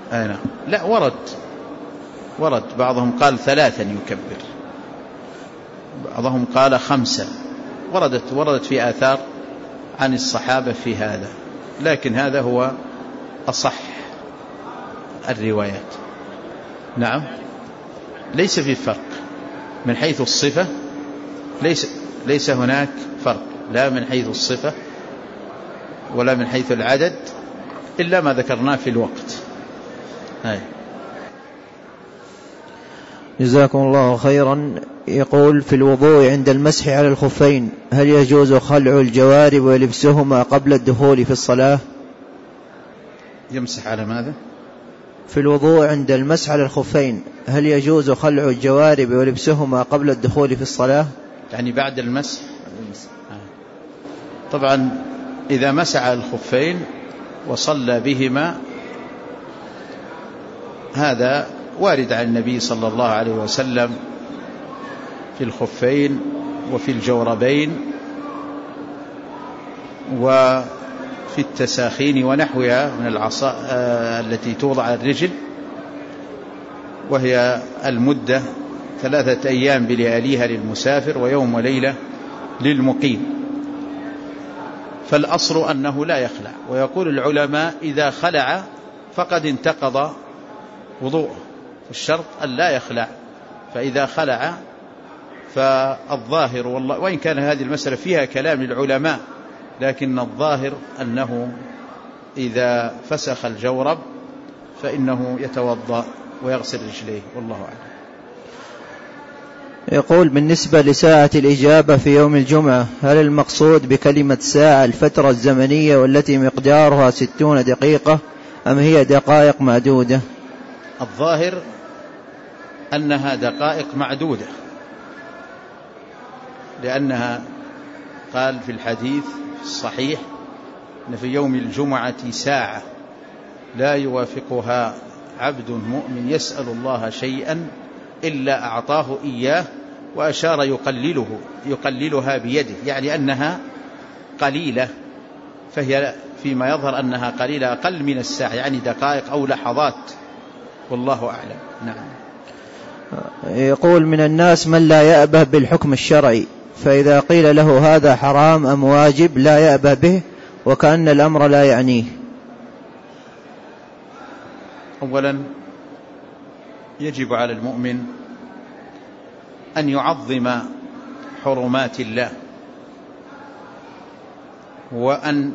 نعم. لا، ورد بعضهم قال 3 يكبر، بعضهم قال 5. وردت في آثار عن الصحابة في هذا، لكن هذا هو أصح الروايات. نعم، ليس في فرق من حيث الصفة، ليس هناك فرق لا من حيث الصفة ولا من حيث العدد، إلا ما ذكرناه في الوقت. جزاكم الله خيرا. يقول: في الوضوء عند المسح على الخفين هل يجوز خلع الجوارب ولبسهما قبل الدخول في الصلاة؟ يمسح على ماذا؟ في الوضوء عند المسح على الخفين هل يجوز خلع الجوارب ولبسهما قبل الدخول في الصلاة؟ يعني بعد المسح. طبعا إذا مسح على الخفين وصلى بهما هذا وارد عن النبي صلى الله عليه وسلم في الخفين وفي الجوربين وفي التساخين ونحوها من العصا التي توضع على الرجل، وهي المدة 3 أيام بلياليها للمسافر ويوم وليلة للمقيم. فالأصل أنه لا يخلع، ويقول العلماء إذا خلع فقد انتقض وضوءه، الشرط أن لا يخلع. فإذا خلع فالظاهر والله، وإن كان هذه المسألة فيها كلام العلماء، لكن الظاهر أنه إذا فسخ الجورب فإنه يتوضأ ويغسل رجليه، والله أعلم. يقول: بالنسبة لساعة الإجابة في يوم الجمعة هل المقصود بكلمة ساعة الفترة الزمنية والتي مقدارها 60 دقيقة أم هي دقائق معدودة؟ الظاهر أنها دقائق معدودة، لأنها قال في الحديث الصحيح أن في يوم الجمعة ساعة لا يوافقها عبد مؤمن يسأل الله شيئا إلا أعطاه إياه، وأشار يقللها بيده، يعني أنها قليلة، فهي فيما يظهر أنها قليلة أقل من الساعة، يعني دقائق أو لحظات، والله أعلم. نعم. يقول: من الناس من لا يأبه بالحكم الشرعي، فإذا قيل له هذا حرام أم واجب لا يأبه به وكأن الأمر لا يعنيه. أولا يجب على المؤمن أن يعظم حرمات الله، وأن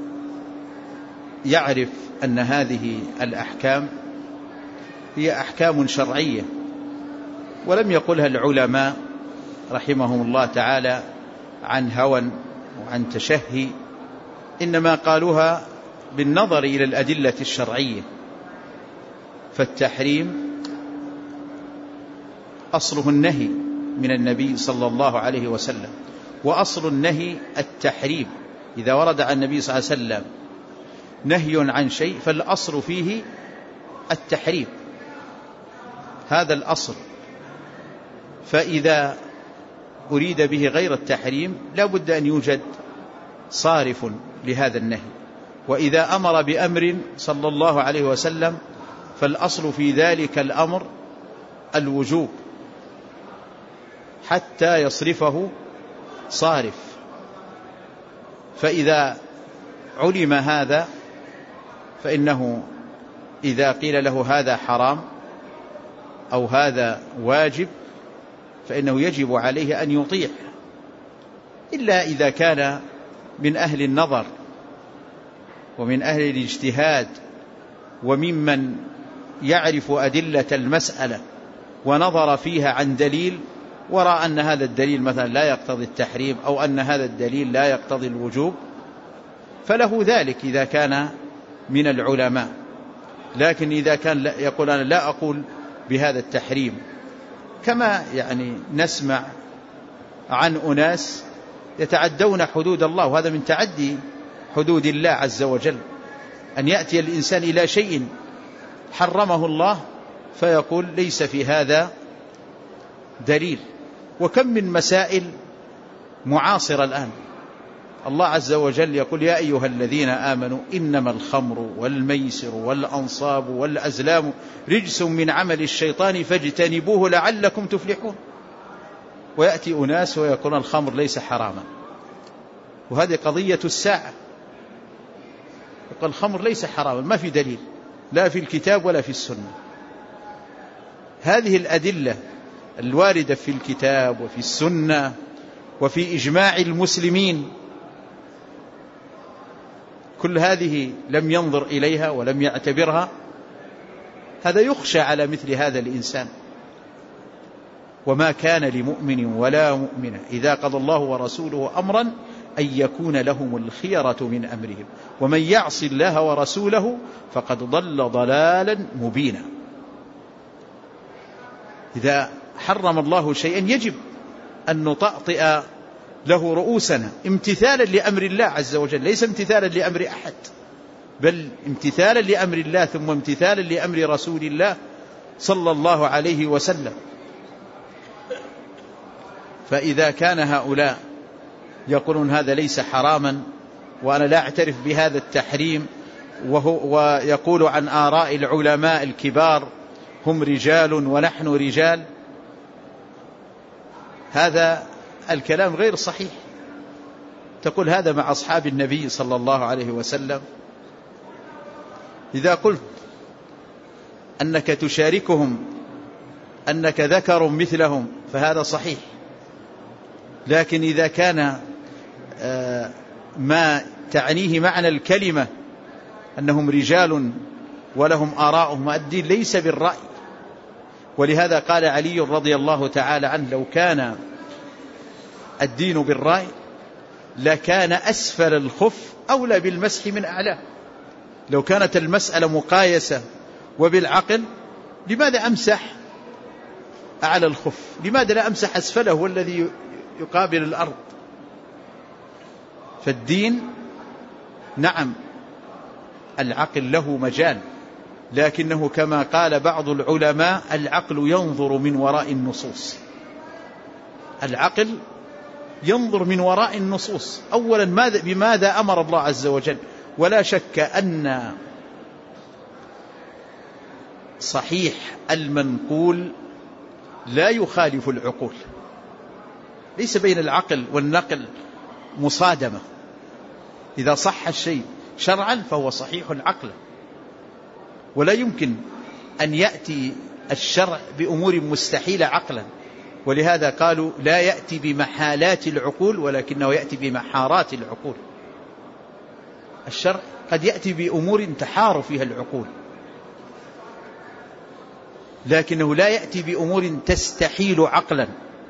يعرف أن هذه الأحكام هي أحكام شرعية، ولم يقلها العلماء رحمهم الله تعالى عن هوى وعن تشهي، إنما قالوها بالنظر إلى الأدلة الشرعية. فالتحريم أصله النهي من النبي صلى الله عليه وسلم، وأصل النهي التحريم. إذا ورد عن النبي صلى الله عليه وسلم نهي عن شيء فالأصل فيه التحريم، هذا الأصل. فإذا أريد به غير التحريم لا بد أن يوجد صارف لهذا النهي، وإذا أمر بأمر صلى الله عليه وسلم فالأصل في ذلك الأمر الوجوب حتى يصرفه صارف. فإذا علم هذا فإنه إذا قيل له هذا حرام أو هذا واجب فإنه يجب عليه أن يطيع، إلا إذا كان من أهل النظر ومن أهل الاجتهاد وممن يعرف أدلة المسألة ونظر فيها عن دليل ورأى أن هذا الدليل مثلا لا يقتضي التحريم أو أن هذا الدليل لا يقتضي الوجوب، فله ذلك إذا كان من العلماء. لكن إذا كان يقول أنا لا أقول بهذا التحريم، كما يعني نسمع عن أناس يتعدون حدود الله، وهذا من تعدي حدود الله عز وجل، أن يأتي الإنسان إلى شيء حرمه الله فيقول ليس في هذا دليل. وكم من مسائل معاصرة الآن الله عز وجل يقول يا أيها الذين آمنوا إنما الخمر والميسر والأنصاب والأزلام رجس من عمل الشيطان فاجتنبوه لعلكم تفلحون. ويأتي أناس ويقولون الخمر ليس حراما، وهذه قضية الساعة. يقول الخمر ليس حراما، ما في دليل لا في الكتاب ولا في السنة. هذه الأدلة الواردة في الكتاب وفي السنة وفي إجماع المسلمين كل هذه لم ينظر إليها ولم يعتبرها. هذا يخشى على مثل هذا الإنسان. وما كان لمؤمن ولا مؤمنة إذا قضى الله ورسوله أمرا أن يكون لهم الخيرة من أمرهم ومن يعص الله ورسوله فقد ضل ضلالا مبينا. إذا حرم الله شيئا يجب أن نطأطئ له رؤوسنا امتثالا لأمر الله عز وجل، ليس امتثالا لأمر أحد، بل امتثالا لأمر الله ثم امتثالا لأمر رسول الله صلى الله عليه وسلم. فإذا كان هؤلاء يقولون هذا ليس حراما وأنا لا أعترف بهذا التحريم، ويقول عن آراء العلماء الكبار هم رجال ونحن رجال، هذا الكلام غير صحيح. تقول هذا مع أصحاب النبي صلى الله عليه وسلم. إذا قلت أنك تشاركهم أنك ذكر مثلهم فهذا صحيح، لكن إذا كان ما تعنيه معنى الكلمة أنهم رجال ولهم آراءهم، الدين ليس بالرأي. ولهذا قال علي رضي الله تعالى عنه لو كان الدين بالرأي لكان أسفل الخف أولى بالمسح من أعلاه. لو كانت المسألة مقايسة وبالعقل لماذا أمسح أعلى الخف؟ لماذا لا أمسح أسفله والذي يقابل الأرض؟ فالدين نعم العقل له مجال، لكنه كما قال بعض العلماء العقل ينظر من وراء النصوص. العقل ينظر من وراء النصوص. أولا بماذا أمر الله عز وجل؟ ولا شك أن صحيح المنقول لا يخالف العقول، ليس بين العقل والنقل مصادمة. إذا صح الشيء شرعا فهو صحيح عقلا، ولا يمكن أن يأتي الشرع بأمور مستحيلة عقلا. ولهذا قالوا لا يأتي بمحالات العقول ولكنه يأتي بمحارات العقول. الشرع قد يأتي بأمور تحار فيها العقول، لكنه لا يأتي بأمور تستحيل عقلا،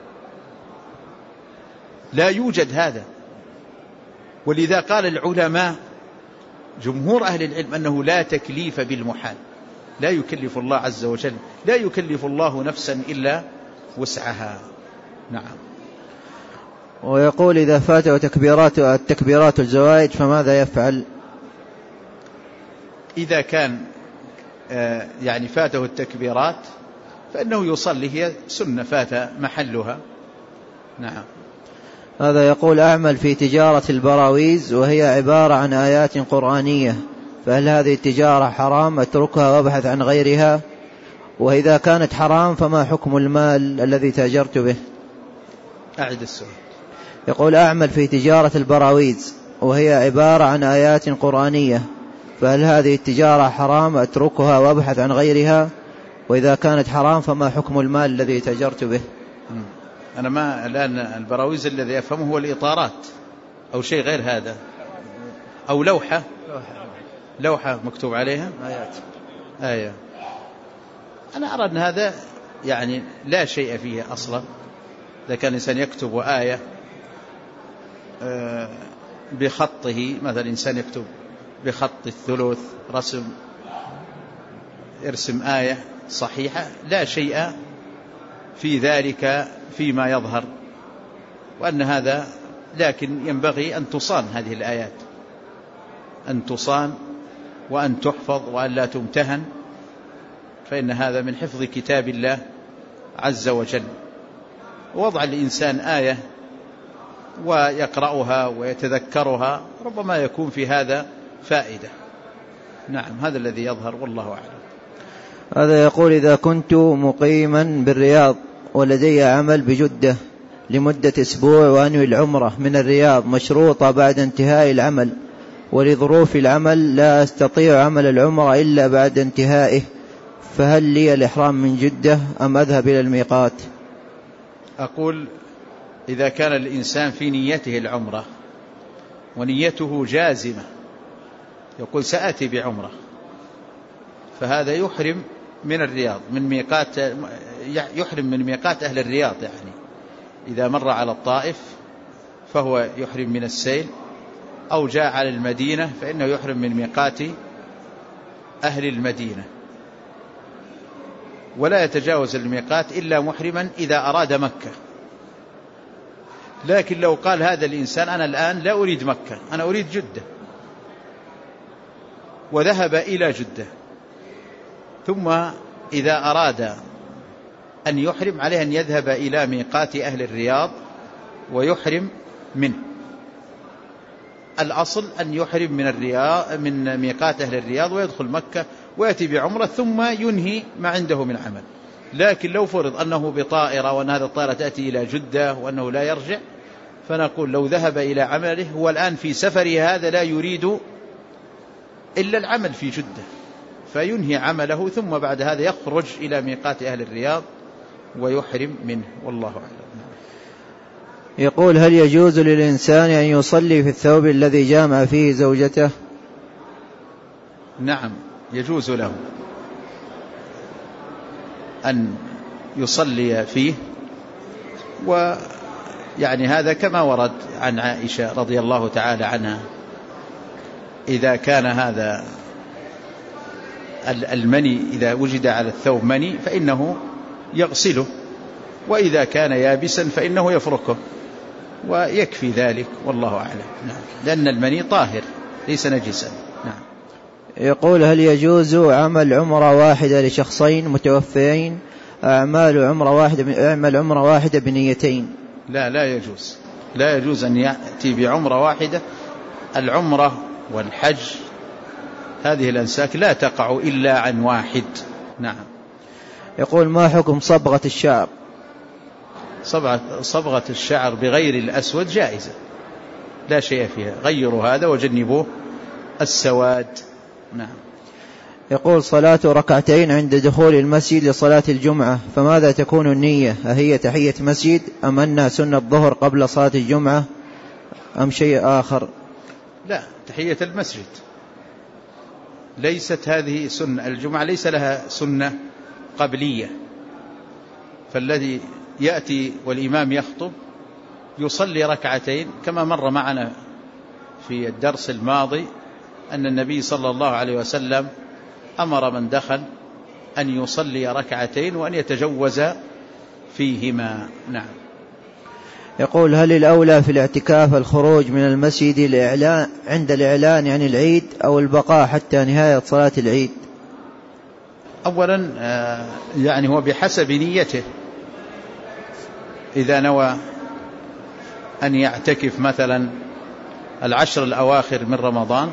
لا يوجد هذا. ولذا قال العلماء جمهور أهل العلم أنه لا تكليف بالمحال، لا يكلف الله عز وجل، لا يكلف الله نفسا إلا وسعها. نعم. ويقول إذا فاته التكبيرات الزوائد فماذا يفعل؟ إذا كان يعني فاته التكبيرات فإنه يصلي، هي سنة فات محلها. نعم. هذا يقول أعمل في تجارة البراويز وهي عبارة عن آيات قرآنية، فهل هذه التجارة حرام أتركها وأبحث عن غيرها؟ وإذا كانت حرام فما حكم المال الذي تاجرت به؟ أعد السؤال. يقول أعمل في تجارة البراويز وهي عبارة عن آيات قرآنية، فهل هذه التجارة حرام أتركها وأبحث عن غيرها؟ وإذا كانت حرام فما حكم المال الذي تاجرت به؟ أنا ما الآن البراويز الذي أفهمه هو الإطارات أو شيء غير هذا، أو لوحة مكتوب عليها آية. أنا أرى أن هذا يعني لا شيء فيه أصلا. إذا كان الإنسان يكتب آية بخطه، مثلا إنسان يكتب بخط الثلث يرسم آية صحيحة، لا شيء في ذلك فيما يظهر، وأن هذا لكن ينبغي أن تصان هذه الآيات، أن تصان وأن تحفظ وأن لا تمتهن، فإن هذا من حفظ كتاب الله عز وجل. وضع الإنسان آية ويقرأها ويتذكرها، ربما يكون في هذا فائدة. نعم، هذا الذي يظهر والله أعلم. هذا يقول: إذا كنت مقيما بالرياض ولدي عمل بجدة لمدة أسبوع وأنوي العمرة من الرياض مشروطة بعد انتهاء العمل، ولظروف العمل لا أستطيع عمل العمرة إلا بعد انتهائه، فهل لي الإحرام من جدة أم أذهب إلى الميقات؟ أقول: إذا كان الإنسان في نيته العمرة ونيته جازمة، يقول سأتي بعمرة، فهذا يحرم من الرياض، من ميقات، يحرم من ميقات أهل الرياض. يعني إذا مر على الطائف فهو يحرم من السيل، أو جاء على المدينة فإنه يحرم من ميقات أهل المدينة، ولا يتجاوز الميقات إلا محرما إذا أراد مكة. لكن لو قال هذا الإنسان: أنا الآن لا أريد مكة، أنا أريد جدة، وذهب إلى جدة، ثم إذا أراد أن يحرم عليه أن يذهب إلى ميقات أهل الرياض ويحرم منه. الأصل أن يحرم من ميقات أهل الرياض ويدخل مكة ويأتي بعمرة ثم ينهي ما عنده من عمل. لكن لو فرض أنه بطائرة وأن هذا الطائرة تأتي إلى جدة وأنه لا يرجع، فنقول لو ذهب إلى عمله، هو الآن في سفره هذا لا يريد إلا العمل في جدة، فينهي عمله ثم بعد هذا يخرج إلى ميقات أهل الرياض ويحرم منه، والله أعلم. يقول: هل يجوز للإنسان أن يصلي في الثوب الذي جامع فيه زوجته؟ نعم، يجوز له أن يصلي فيه، ويعني هذا كما ورد عن عائشة رضي الله تعالى عنها: إذا كان هذا المني إذا وجد على الثوب مني فإنه يغسله، وإذا كان يابسا فإنه يفركه، ويكفي ذلك، والله أعلم. نعم، لأن المني طاهر ليس نجسا. نعم. يقول: هل يجوز عمل عمرة واحدة لشخصين متوفيين، أعمل عمرة واحدة بنيتين؟ لا يجوز، لا يجوز أن يأتي بعمرة واحدة. العمرة والحج هذه الأنساك لا تقع إلا عن واحد. نعم. يقول: ما حكم صبغة الشعر؟ صبغة الشعر بغير الأسود جائزة، لا شيء فيها، غيروا هذا وجنبوه السواد. نعم. يقول: صلاة ركعتين عند دخول المسجد لصلاة الجمعة، فماذا تكون النية؟ أهي تحية مسجد أم أنها سنة الظهر قبل صلاة الجمعة أم شيء آخر؟ لا، تحية المسجد، ليست هذه سنة. الجمعة ليس لها سنة قبلية، فالذي يأتي والإمام يخطب يصلي ركعتين، كما مر معنا في الدرس الماضي أن النبي صلى الله عليه وسلم أمر من دخل أن يصلي ركعتين وأن يتجوز فيهما. نعم. يقول: هل الأولى في الاعتكاف الخروج من المسجد عند الإعلان عن العيد أو البقاء حتى نهاية صلاة العيد؟ أولا يعني هو بحسب نيته، إذا نوى أن يعتكف مثلا العشر الأواخر من رمضان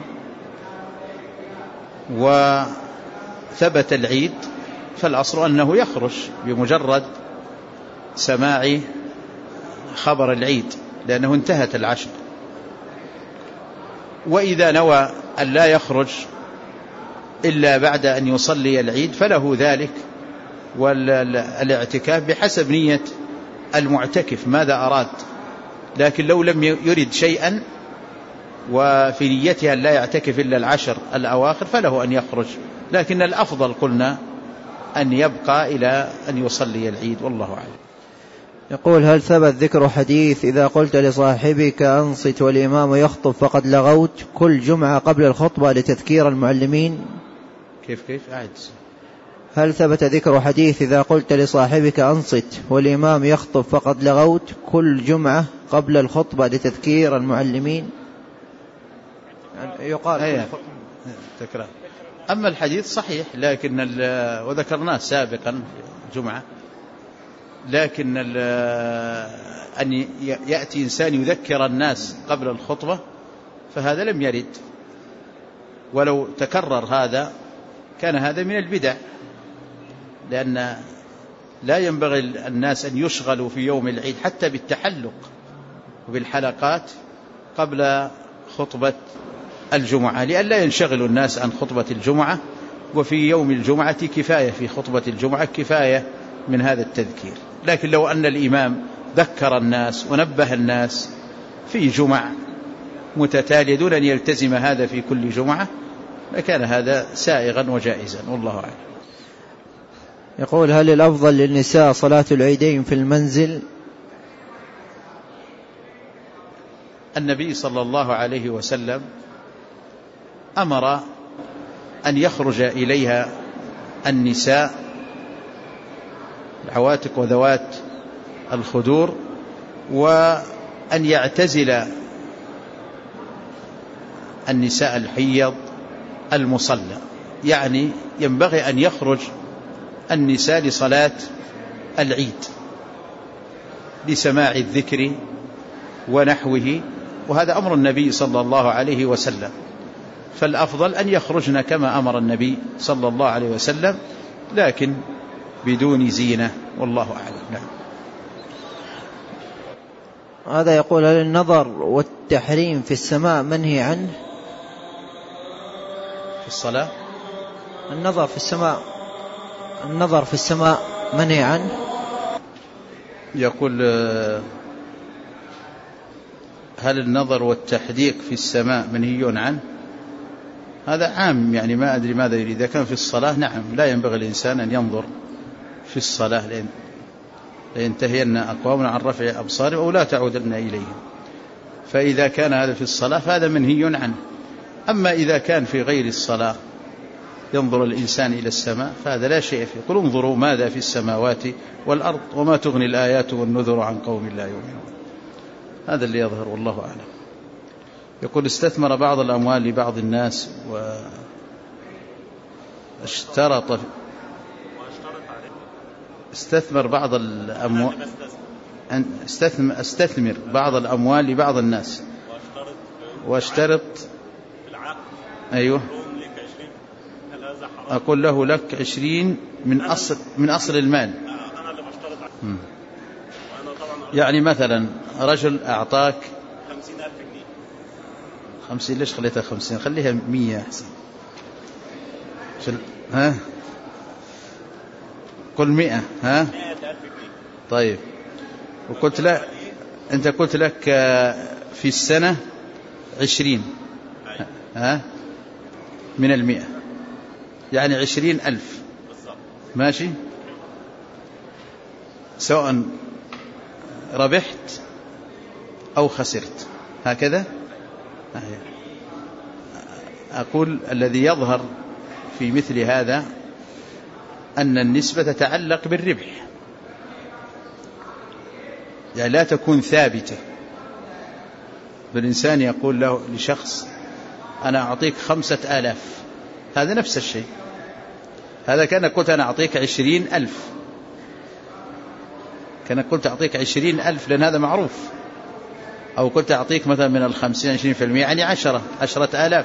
وثبت العيد، فالأصل أنه يخرج بمجرد سماع خبر العيد، لأنه انتهت العشر. وإذا نوى أن لا يخرج إلا بعد أن يصلي العيد فله ذلك، والاعتكاف بحسب نية المعتكف ماذا أراد. لكن لو لم يرد شيئا وفي نيتها لا يعتكف إلا العشر الأواخر فله أن يخرج، لكن الأفضل قلنا أن يبقى إلى أن يصلي العيد، والله أعلم. يقول: هل ثبت ذكر حديث إذا قلت لصاحبك أنصت والإمام يخطب فقد لغوت كل جمعة قبل الخطبة لتذكير المعلمين؟ كيف أعد؟ هل ثبت ذكر حديث إذا قلت لصاحبك أنصت والإمام يخطب فقد لغوت كل جمعة قبل الخطبة لتذكير المعلمين؟ يقال تكرار. أما الحديث صحيح، لكن وذكرناه سابقا جمعة، لكن أن يأتي إنسان يذكر الناس قبل الخطبة فهذا لم يرد، ولو تكرر هذا كان هذا من البدع، لأن لا ينبغي الناس أن يشغلوا في يوم العيد حتى بالتحلق وبالحلقات قبل خطبة الجمعة، لئلا ينشغل الناس عن خطبة الجمعة، وفي يوم الجمعة كفاية، في خطبة الجمعة كفاية من هذا التذكير. لكن لو أن الإمام ذكر الناس ونبه الناس في جمع متتالية دون أن يلتزم هذا في كل جمعة لكان هذا سائغا وجائزا، والله أعلم. يقول: هل الأفضل للنساء صلاة العيدين في المنزل؟ النبي صلى الله عليه وسلم أمر أن يخرج إليها النساء العواتق وذوات الخدور، وأن يعتزل النساء الحيض المصلى، يعني ينبغي أن يخرج النساء لصلاة العيد لسماع الذكر ونحوه، وهذا أمر النبي صلى الله عليه وسلم، فالأفضل أن يخرجن كما أمر النبي صلى الله عليه وسلم، لكن بدون زينة، والله أعلم. نعم. هذا يقول: هل النظر والتحريم في السماء منهي عنه؟ في الصلاة النظر في السماء منهي عنه. يقول: هل النظر والتحديق في السماء منهي عنه؟ هذا عام، يعني ما أدري ماذا يريد. إذا كان في الصلاة نعم، لا ينبغي الإنسان أن ينظر في الصلاة لينتهين أقوام عن رفع أبصارهم أو لا تعودن إليهم، فإذا كان هذا في الصلاة فهذا منهي عنه. أما إذا كان في غير الصلاة ينظر الإنسان إلى السماء فهذا لا شيء فيه. قل انظروا ماذا في السماوات والأرض وما تغني الآيات والنذر عن قوم لا يؤمنون. هذا اللي يظهر، والله أعلم. يقول: استثمر بعض الأموال لبعض الناس واشترط استثمر بعض الأموال استثمر بعض الأموال لبعض الناس واشترط أيوه أقول له لك 20 من أصل المال. أنا اللي بشترط يعني مثلا رجل أعطاك 50,000 جنيه. 50 ليش خليتها 50؟ خليها 100 أحسن. ها قل 100. ها 100,000 جنيه. طيب. وقلت لا، أنت قلت لك في السنة 20 ها من 100، يعني 20,000 ماشي، سواء ربحت أو خسرت، هكذا. أقول الذي يظهر في مثل هذا أن النسبة تتعلق بالربح، يعني لا تكون ثابتة. بالإنسان يقول له لشخص أنا أعطيك 5,000، هذا نفس الشيء. هذا كان قلت أنا أعطيك 20,000، كان قلت أعطيك 20,000 لأن هذا معروف، أو قلت أعطيك مثلا من 50 20% يعني 10,000،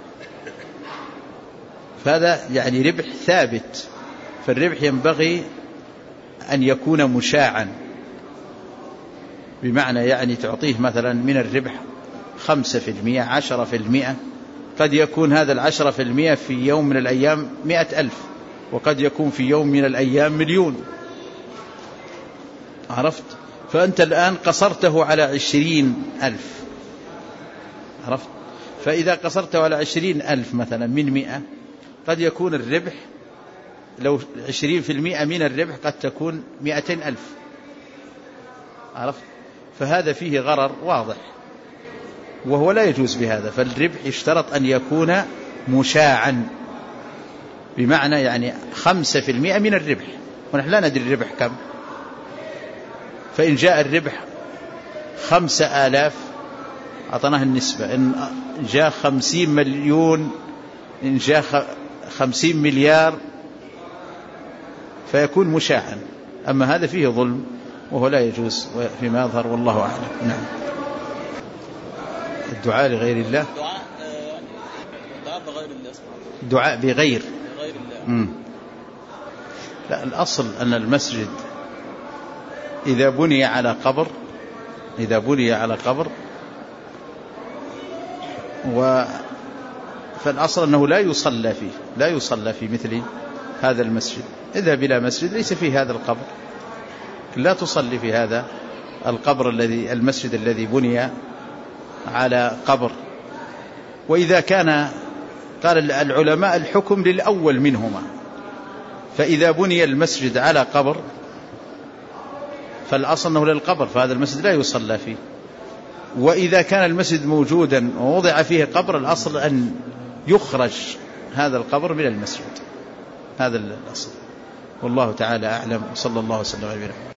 فهذا يعني ربح ثابت. فالربح ينبغي أن يكون مشاعا، بمعنى يعني تعطيه مثلا من الربح 5% 10%، قد يكون هذا 10% في يوم من الأيام 100,000، وقد يكون في يوم من الأيام 1,000,000. عرفت؟ فأنت الآن قصرته على 20,000، عرفت؟ فإذا قصرته على 20,000 مثلا من 100، قد يكون الربح لو 20% من الربح قد تكون 200,000، عرفت؟ فهذا فيه غرر واضح، وهو لا يجوز بهذا. فالربح يشترط أن يكون مشاعا، بمعنى يعني 5% من الربح، ونحن لا ندري الربح كم. فإن جاء الربح 5,000 أعطناه النسبة، إن جاء 50 مليون، إن جاء 50 مليار، فيكون مشاعا. أما هذا فيه ظلم وهو لا يجوز فيما يظهر والله أعلم. نعم. الدعاء لغير الله، دعاء بغير الله، دعاء بغير الله. لا، الأصل أن المسجد إذا بني على قبر فالأصل أنه لا يصلى في مثل هذا المسجد. إذا بلا مسجد ليس فيه هذا القبر لا تصلي في هذا القبر المسجد الذي بني على قبر. وإذا كان قال العلماء الحكم للأول منهما، فإذا بني المسجد على قبر فالأصل أنه للقبر، فهذا المسجد لا يصلى فيه. وإذا كان المسجد موجودا ووضع فيه قبر الأصل أن يخرج هذا القبر من المسجد، هذا الأصل. والله تعالى أعلم، صلى الله وسلم على نبينا محمد.